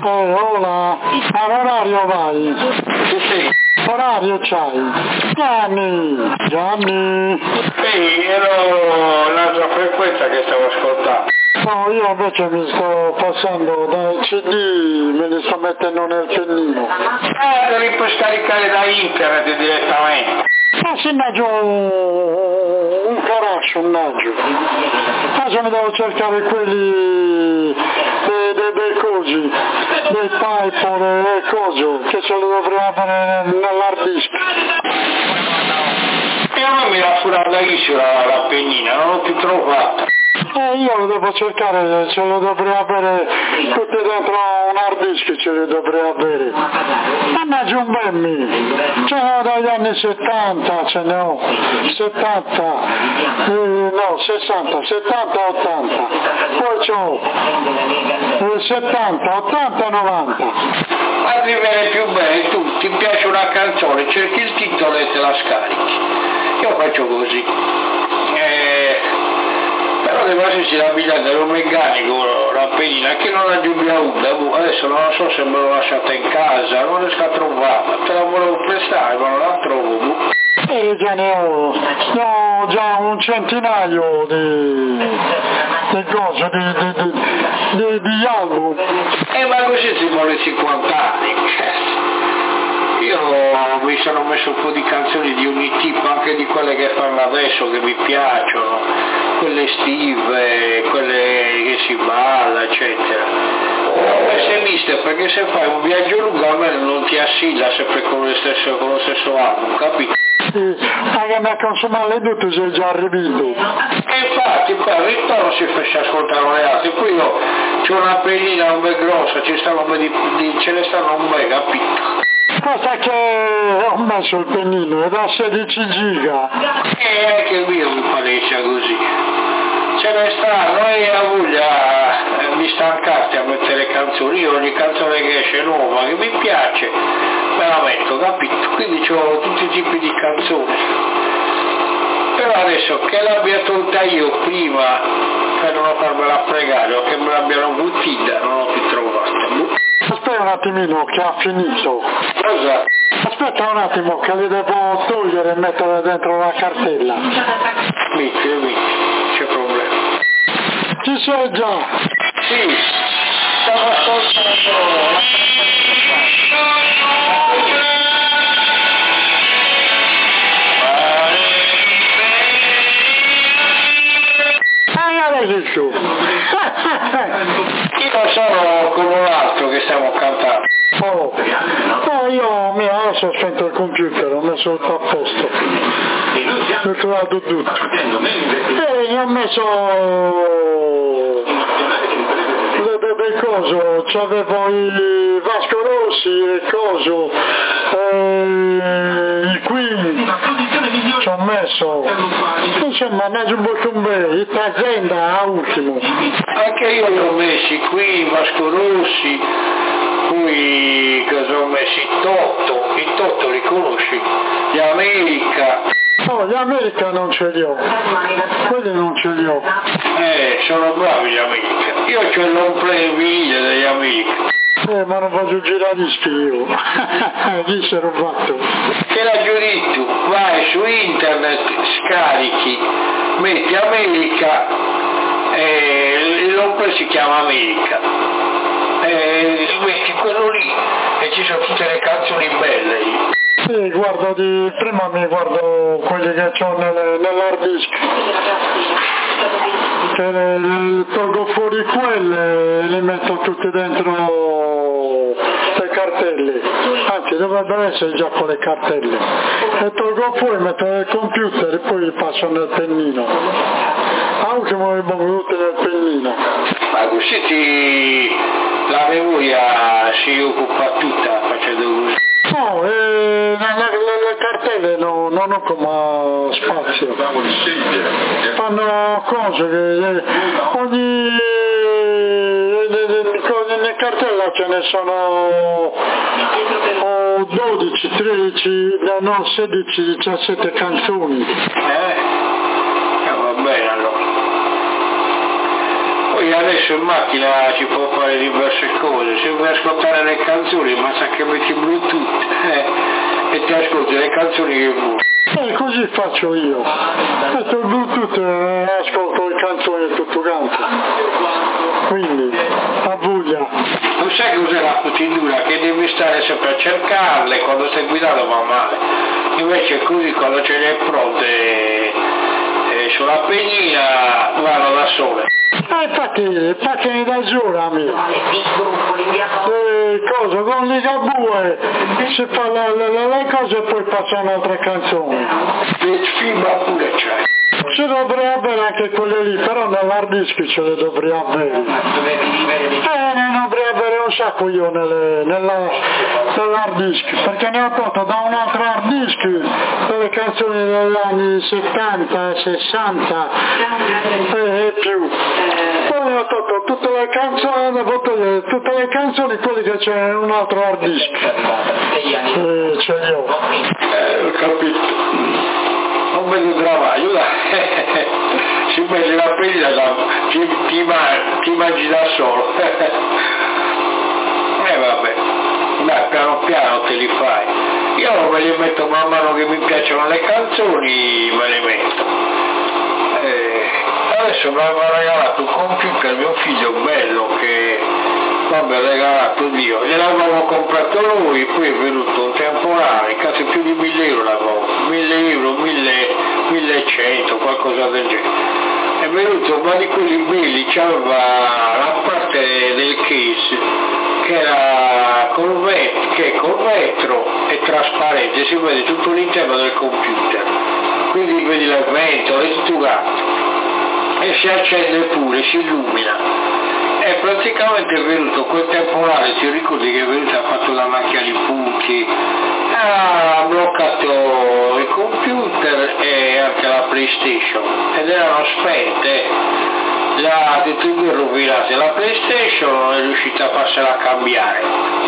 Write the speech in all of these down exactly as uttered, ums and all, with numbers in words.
Eh, ora, all'orario vai. Sì. Orario c'hai? Gianni, Gianni. Sì, ero l'altra frequenza che stavo ascoltando. No, io invece mi sto passando dai C D, me li sto mettendo nel pennino. Eh, li puoi scaricare da internet direttamente. Ma se naggio un caraccio, un naggio. Ma se mi devo cercare quelli dei, dei, dei cosi, dei typo, dei cosi, che ce li dovrei avere nell'hard disk. E a me mi era furata la, la pennina, non l'ho più trovata. Eh, io lo devo cercare, ce lo dovrei avere tutte dentro un hard disk, ce le dovrei avere. Mannaggia un bemmi, ce ne ho dagli anni settanta, ce ne ho, settanta, eh, no, sessanta, settanta, ottanta, poi c'ho eh, settanta, ottanta, novanta. Ma ti viene più bene, tu ti piace una canzone, cerchi il titolo e te la scarichi. Io faccio così. Eh, Però devo esserci la biglietta dello meccanico, la pennina, che non la giubia Uda, adesso non lo so se me l'ho lasciata in casa, non riesco a trovarla, te la volevo prestare ma non la trovo. E già ne ho, ne ho già un centinaio di, di cose, di, di, di, di, di album. Eh ma così si vuole cinquanta anni, io mi sono messo un po' di canzoni di ogni tipo, anche di quelle che fanno adesso che mi piacciono, quelle estive, quelle che si balla, eccetera. Ho messe miste perché se fai un viaggio lungo almeno non ti assilla sempre con lo stesso, con lo stesso album, capito? Sì, anche a consumare tutto sei già arrivato. E infatti poi al ritorno si fece ascoltare le altre, qui io c'ho una pennina un bel grossa, ci stanno un bel di, di, ce ne stanno un bel, capito? Cosa che ho messo il pennino, è da sedici giga. E anche qui mi palescia così. Ce ne sta, noi a voglia eh, mi stancate a mettere canzoni, io ogni canzone che esce nuova, che mi piace, me la metto, capito? Quindi ho tutti i tipi di canzoni. Però adesso che l'abbia tolta io prima per non farmela fregare o che me l'abbiano buttata, non l'ho più trovata. Aspetta un attimino che ha finito. Cosa? Aspetta un attimo che li devo togliere e mettere dentro la cartella. Metti, metti, c'è problema. Ci sei già? Sì, stavo ascoltando. Ah, adesso. Io sono con un altro che stiamo cantando. Oh, oh io mi adesso ho spento il computer, ho messo tutto a posto. Ho trovato tutto. E gli ho messo le bebe coso, c'avevo i Vasco Rossi, il coso, eh, i Queen, ci ho messo. Insomma, mezzo un po' con me, azienda a ultimo. Anche io li ho messi qui, Vasco Rossi, poi cosa ho messo? I Totto, i Totto li conosci? Gli America. No, gli America non ce li ho, quelli non ce li ho. Eh, sono bravi gli America. Io c'ho il long play video degli America. Eh, ma non faccio giradischi io. Chi se l'ho fatto? Che la giudito, vai su internet, scarichi, metti America, eh, il long play si chiama America. Eh, metti quello lì e ci sono tutte le canzoni belle lì. Sì, guardo di prima mi guardo quelli che ho nelle, nell'hard disk. Che le, le, tolgo fuori quelle e le metto tutte dentro le cartelle. Anzi, dovrebbero essere già con le cartelle. E tolgo fuori, metto nel computer e poi li passo nel pennino. A ultimo li pongo tutti nel pennino. Ma così ti... la memoria si occupa tutta facendo così. No, eh, le, le cartelle no, non ho come spazio. Fanno cose che ogni nelle cartelle ce ne sono oh, dodici, tredici, no, sedici, diciassette canzoni. Eh? eh va bene allora. Poi adesso in macchina ci può fare diverse cose, se vuoi ascoltare le canzoni basta che metti Bluetooth eh, e ti ascolti le canzoni che vuoi. Eh, così faccio io, metto il Bluetooth e ascolto le canzoni e tutto quanto, quindi a voglia. Tu sai cos'è la procedura? Che devi stare sempre a cercarle, quando stai guidando va male, invece così quando ce le hai pronte eh, sulla pennina vanno da sole. Eh, infatti, pacchini da giuro, amico. Eh, cosa, con Ligabue si fa le, le, le, le cose e poi facciano altre canzoni. Le firma pure c'è. Ce dovrei avere anche quelle lì, però nell'hard disk ce le dovrei avere. Eh, ne dovrei avere un sacco io nelle, nella, nell'hard disk, perché ne ho tolto da un altro hard disk delle canzoni degli anni settanta, sessanta e, e più. Poi ne ho tolto tutte le canzoni, togliere, tutte le canzoni, quelli che c'è in un altro hard disk. Eh, ce li ho. Eh, ho capito. Non vedo travaglio, si mette la pelle, ti, ti, ti mangi da solo. E eh, vabbè, dai, piano piano te li fai. Io me li metto man mano che mi piacciono le canzoni, me le metto. Eh, adesso mi aveva regalato un computer mio figlio bello che mi ha regalato Dio, gliel'avevamo comprato lui, poi è venuto un temporale, quasi più di mille euro l'avevo, mille euro, mille, millecento, qualcosa del genere. È venuto uno di quelli belli, c'aveva la parte del case che era col vetro, che col vetro è trasparente, si vede tutto l'interno del computer, quindi vedi il vento, è tutto gatto, e si accende pure, si illumina. E praticamente è venuto quel temporale, ti ricordi che è venuto, ha fatto la macchia di punti, ha bloccato il computer e anche la PlayStation ed erano spente, l'ha tutte e due rovinate, la PlayStation non è riuscita a farsela cambiare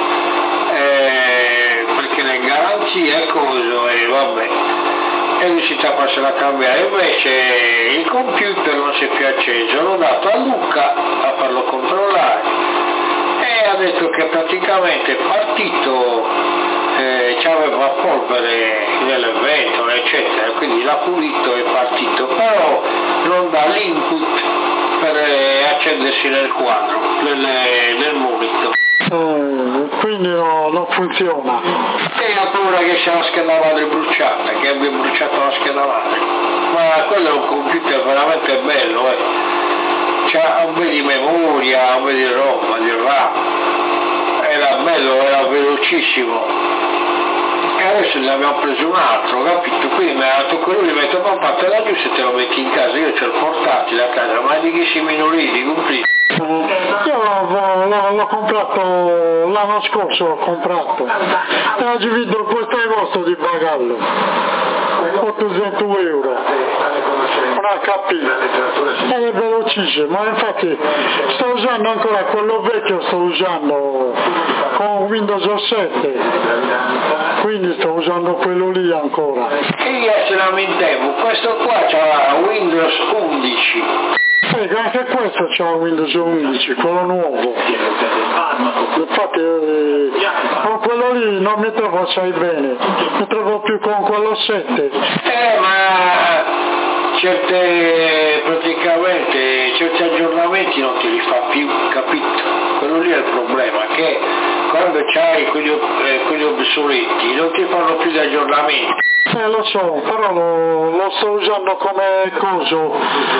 eh, perché le garanzie e coso e vabbè, è riuscita a farsela cambiare, invece il computer non si è più acceso. L'ho dato a Luca a farlo controllare e ha detto che praticamente è partito, eh, c'aveva polvere nelle ventole eccetera, quindi l'ha pulito e è partito, però non dà l'input per eh, accendersi nel quadro, nel, nel monitor. Eh, quindi no, non funziona. E ha paura che sia la scheda madre bruciata, che abbia bruciato la scheda madre. Ma quello è un computer veramente bello, eh. C'ha un po' di memoria, un po' di roba, di RAM. Era bello, era velocissimo. E adesso ne abbiamo preso un altro, capito? Quindi mi ha detto quello, gli metto papà, te la giù se te lo metti in casa, io c'ho il portatile a casa, ma di che si minorini, compri? Io l'ho, l'ho, l'ho comprato l'anno scorso, l'ho comprato e oggi vedo questo agosto di pagarlo ottocento euro, un acca pi ed è velocissimo, ma infatti sto usando ancora quello vecchio, sto usando con Windows sette, quindi sto usando quello lì ancora. E io ce la mentevo, questo qua c'ha Windows undici. Ecco, anche questo c'ha Windows undici, quello nuovo. Infatti eh, con quello lì non mi trovo assai bene, mi trovo più con quello sette. Eh ma certe praticamente certi aggiornamenti non te li fa più, capito? Quello lì è il problema, che quando c'hai quelli, eh, quelli obsoletti non ti fanno più gli aggiornamenti. Eh lo so, però lo, lo sto usando come coso.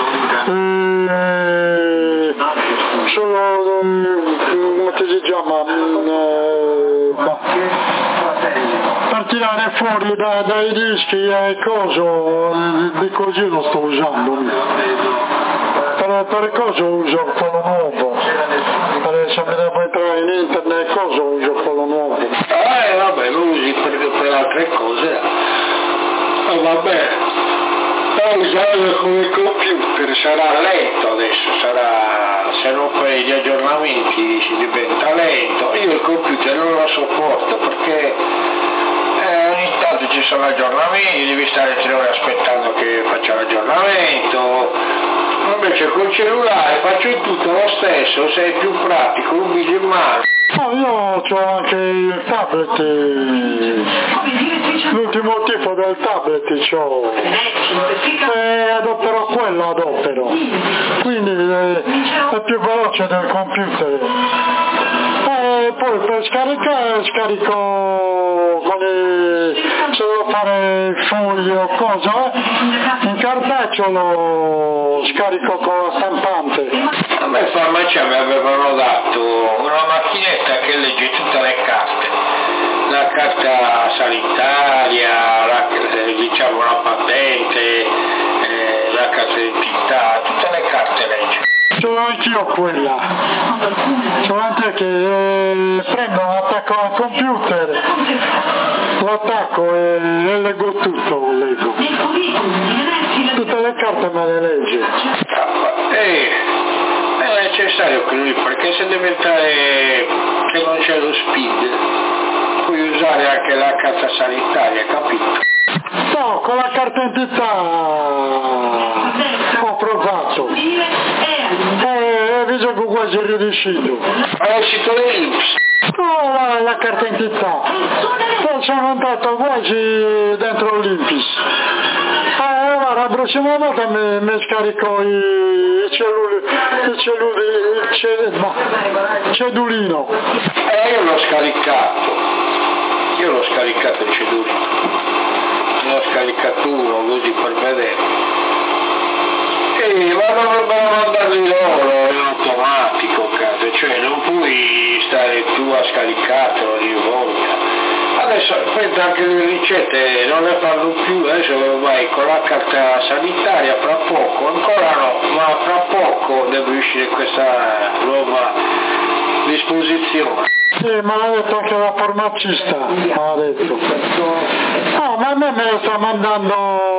Eh, solo, come si chiama? Eh, per tirare fuori da, dai dischi e coso, di così lo sto usando. Per, per coso uso quello nuovo. Per, se mi devo entrare in internet coso uso quello nuovo. Eh vabbè, lo usi per, per altre cose. Eh, vabbè, però usarlo come computer sarà lento adesso, sarà, se non fai gli aggiornamenti si diventa lento. Io il computer non lo sopporto perché eh, ogni tanto ci sono aggiornamenti, devi stare tre ore aspettando che faccia l'aggiornamento. Invece invece col cellulare faccio tutto lo stesso, sei più pratico, un video in mano. No, io ho anche il tablet, l'ultimo tipo del tablet c'ho, e adopero quello, adopero, quindi è, è più veloce del computer. E poi per scaricare scarico con i, se devo fare fogli o cosa, in cartaceo lo scarico con la stampante. A me in farmacia mi avevano dato una macchinetta che legge tutte le carte, la carta sanitaria, la, diciamo la patente, eh, la carta d'identità, tutte le carte legge. Ce l'ho anch'io quella, solamente che eh, prendo, attacco al computer, lo attacco e, e leggo tutto, leggo. Tutte le carte me le legge. Eh, è necessario che lui, perché se deve entrare che non c'è lo speed, puoi usare anche la carta sanitaria, capito? No, con la carta d'identità ho provato. E visto che quasi è riuscito. È uscito l'I N P S. No, la, la carta d'identità. Poi sono andato quasi dentro l'I N P S. Eh, allora la prossima volta mi, mi scarico i, i celluli, i celluli, il, cell, ma, il cedulino. Eh, io l'ho scaricato. Io l'ho scaricato il cedulino. Ne ho scaricato uno così per vedere. E ma dovrebbero mandarli loro in automatico, caso, cioè non puoi stare tu a scaricartelo ogni volta. Adesso penso anche le ricette non le fanno più, adesso vai con la carta sanitaria fra poco, ancora no, ma fra poco deve uscire questa nuova disposizione. Sì, me l'ha detto anche la farmacista, me l'ha detto. No, ma a me me le sta mandando,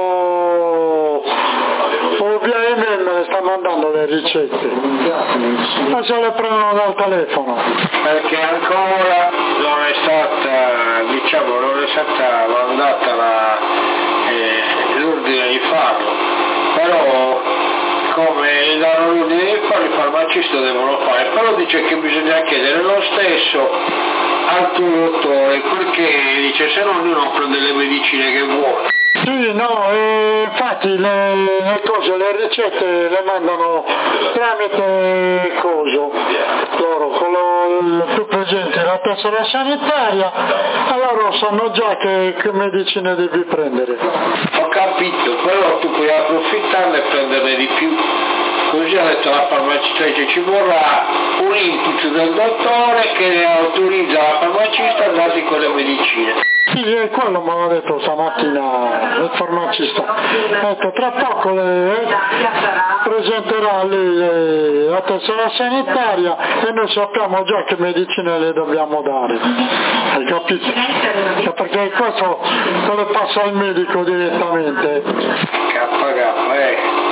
o via email me le sta mandando le ricette. Ma se le prendono dal telefono. Perché ancora non è stata, diciamo, non è stata mandata la, eh, l'ordine di farlo. Però come danno l'ordine di farlo, i farmacisti devono fare, però dice che bisogna chiedere lo stesso al tuo dottore, perché dice se no lui non prende le medicine che vuole. Sì, no, eh, infatti le, le cose, le ricette le mandano tramite coso, loro, con lo, più presente la tessera sanitaria, allora sanno già che, che medicine devi prendere. Ho capito, però tu puoi approfittarne e prenderne di più. Così ha detto la farmacista, dice ci vorrà un input del dottore che autorizza la farmacista a darti quelle medicine. Sì, e quello me l'ha detto stamattina il farmacista. Ha detto tra poco le, eh, presenterà lì le, la tessera sanitaria e noi sappiamo già che medicine le dobbiamo dare. Hai capito? E perché questo te le passa al medico direttamente. K K, eh.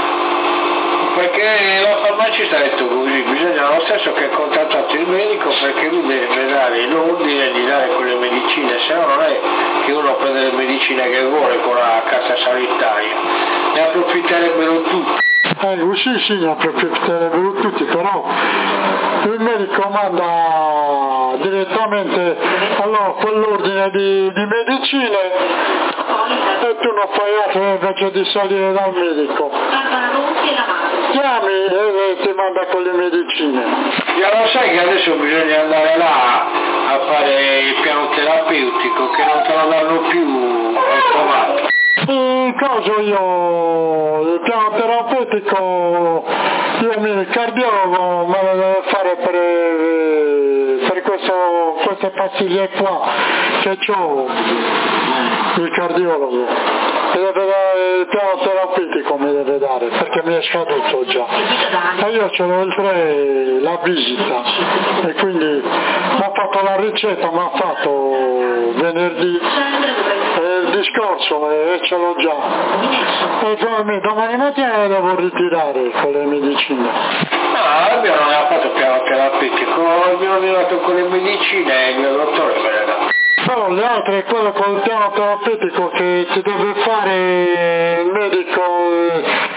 Perché la farmacista ha detto così, bisogna lo stesso che ha contattato il medico perché lui deve dare l'ordine di dare quelle medicine, se no non è che uno prende le medicine che vuole con la cassa sanitaria, ne approfitterebbero tutti. Eh, sì, sì, ne approfitterebbero tutti, però il medico manda direttamente allora quell'ordine di, di medicine e tu non fai altro invece di salire dal medico. Chiami e ti manda con le medicine. Ya lo sai che adesso bisogna andare là a fare il piano terapeutico che non te lo danno più automatico. In caso io il piano terapeutico, io mi il cardiologo me lo deve fare per, per questo, queste pastiglie qua che ho, il cardiologo. Mi deve dare il piano terapeutico, mi deve dare, perché mi è scaduto già. E io ce l'ho il tre, la visita, e quindi mi ha fatto la ricetta, mi ha fatto venerdì eh, il discorso e ce l'ho già. E come domani mattina le devo ritirare con le medicine. No, abbiamo non ha fatto piano terapeutico, abbiamo arrivato con le medicine e il mio dottore me le dà. Però le altre, quello con il piano terapeutico che ti deve fare il medico,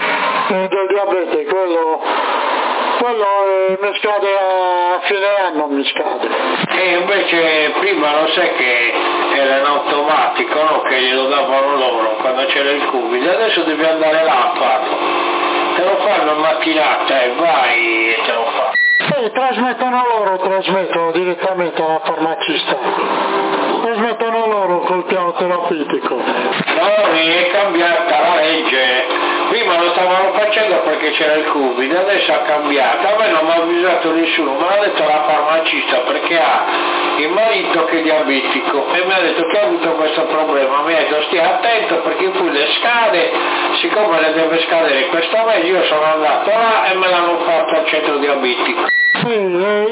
eh, del diabete, quello, quello eh, mi scade a fine anno, mi scade. E invece prima lo sai che era in automatico, no? Che glielo davano loro quando c'era il Covid, adesso devi andare là a farlo, te lo fanno in mattinata e vai e te lo fanno. E trasmettono loro, trasmettono direttamente alla farmacista, trasmettono loro col piano terapeutico. No, è cambiata la legge, prima lo stavano facendo perché c'era il Covid, adesso ha cambiato, a me non mi ha avvisato nessuno, me l'ha detto la farmacista perché ha il marito che è diabetico e mi ha detto che ha avuto questo problema, mi ha detto stia attento perché poi le scade, siccome le deve scadere questo mese, io sono andato là e me l'hanno fatto al centro diabetico. Sì, eh,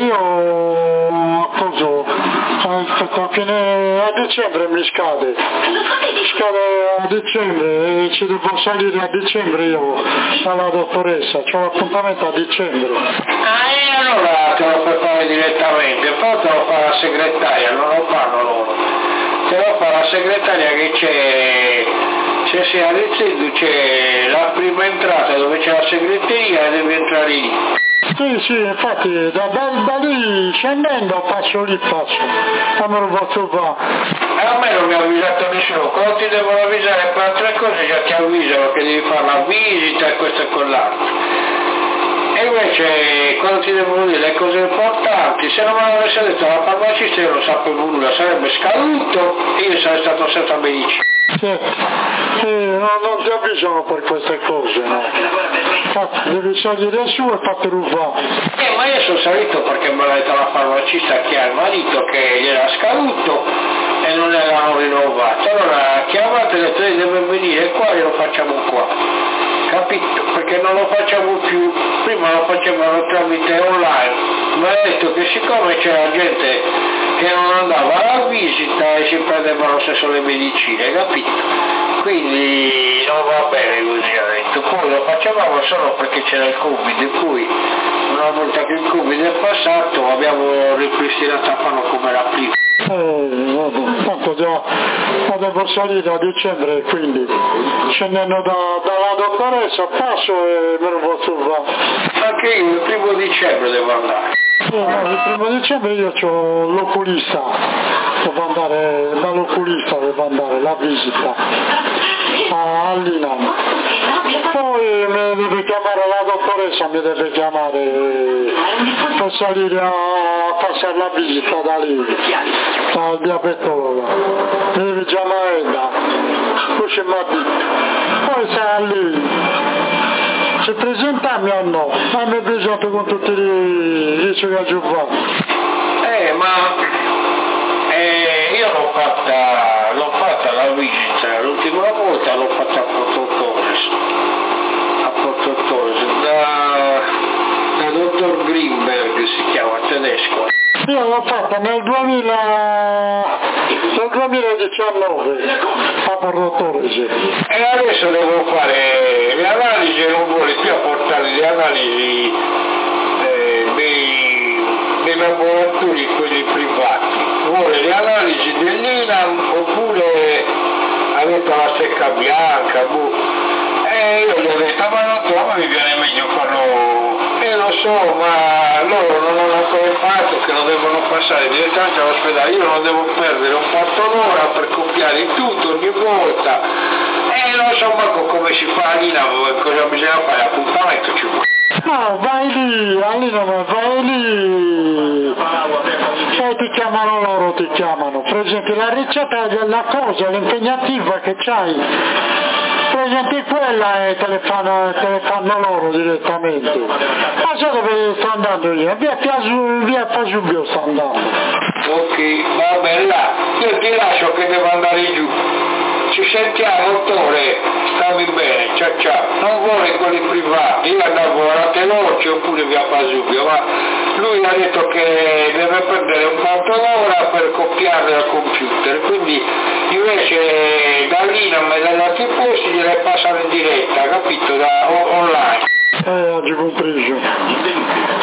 io apposo, aspetta, a fine a dicembre mi scade, scade a dicembre e ci devo salire a dicembre io alla dottoressa, c'ho l'appuntamento a dicembre. Ah, e allora te lo puoi fare direttamente, poi te lo fa la segretaria, non lo fanno loro, te lo fa la segretaria che c'è, se sei all'Ezzedu c'è la prima entrata dove c'è la segreteria e devi entrare lì. Sì, sì, infatti da, da, da lì scendendo passo lì passo, a me lo faccio fare. E a me non mi ha avvisato nessuno, quando ti devono avvisare per altre cose già ti avvisano che devi fare la visita e questo e quell'altro. E invece quando ti devono dire le cose importanti, se non me l'avesse detto la farmacista io non sapevo nulla, sarebbe scaduto e io sarei stato senza medicina. Sì, sì, no, non ti avvisano per queste cose, no. Infatti, devi salire su e fate rubare. Eh, ma io sono salito perché me l'ha detto la farmacista che ha il marito che gli era scaduto e non erano rinnovati. Allora chiamate e detto deve venire qua e lo facciamo qua. Capito? Perché non lo facciamo più, prima lo facevano tramite online. Mi ha detto che siccome c'era gente che non andava alla visita e si prendevano lo stesso le medicine, capito? Quindi non va bene così, ha detto. Poi lo facevamo solo perché c'era il Covid e poi una volta che il Covid è passato abbiamo ripristinato a farlo come era prima. Eh, vabbè, tanto già devo salire a dicembre, quindi scendendo da, dalla dottoressa passo e me lo faccio fare. Anche io il primo dicembre devo andare. Eh, no, il primo dicembre io ho l'oculista, devo andare dall'oculista, devo andare la visita a Linam. Poi mi deve chiamare la dottoressa, mi deve chiamare per salire a passare la visita da lì, al diabetologo. Mi deve chiamare da, poi c'è Mattia. Poi sarà lì. Se presentarmi o no? A me presento con tutti i dieci che ho fatto. Eh, ma eh, io l'ho fatta, l'ho fatta la visita, l'ultima volta l'ho fatta a Porto Torres, a Porto Torres, da, da dottor Greenberg si chiama, tedesco. Io l'ho fatta nel, duemila, nel duemiladiciannove a Porto Torres. E adesso devo fare le analisi e non vuole più apportare le analisi eh, dei, dei laboratori, quelli privati. Vuole le analisi dell'I N A M oppure ha detto la secca bianca. Boh. E io gli ho detto, ma non so, ma mi viene meglio farlo. E lo so, ma loro non hanno ancora fatto che lo devono passare direttamente all'ospedale. Io non devo perdere un quarto d'ora per copiare tutto ogni volta. E non so manco come si fa a Linamo, cosa bisogna fare, appuntamento ci vuole. No, vai lì, allora vai lì. E ti chiamano loro, ti chiamano. Presenti la ricetta della cosa, l'impegnativa che c'hai. Presenti quella e te le fanno, te le fanno loro direttamente. Ma so dove sto andando io? Via Piasu, via Pasubio sto andando. Ok, va bene, là. Io ti lascio che devo andare giù. Ci sentiamo, dottore, stammi bene, ciao ciao. Non vuole quelli privati, io andavo alla Teloce oppure via Pasubio, ma lui ha detto che deve perdere un quarto d'ora per copiarle al computer, quindi invece da Linam e dagli altri posti gliele passano in diretta, capito, da online. Eh, oggi compreso.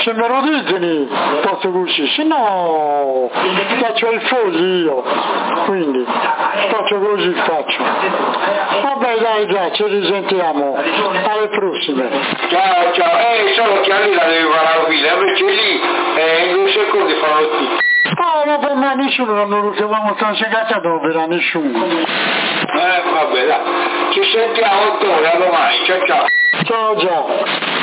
se me lo dite posso così, se no faccio il fogli io, quindi faccio così faccio. Vabbè dai già, ci risentiamo, alle prossime. Ciao ciao, eh solo che lì la devi fare la fila, invece lì eh, in due secondi fanno tutti. Ah, ma per me nessuno non lo chiamiamo transegata dove era nessuno. Eh vabbè dai, ci sentiamo a domani, ciao ciao. Ciao ciao.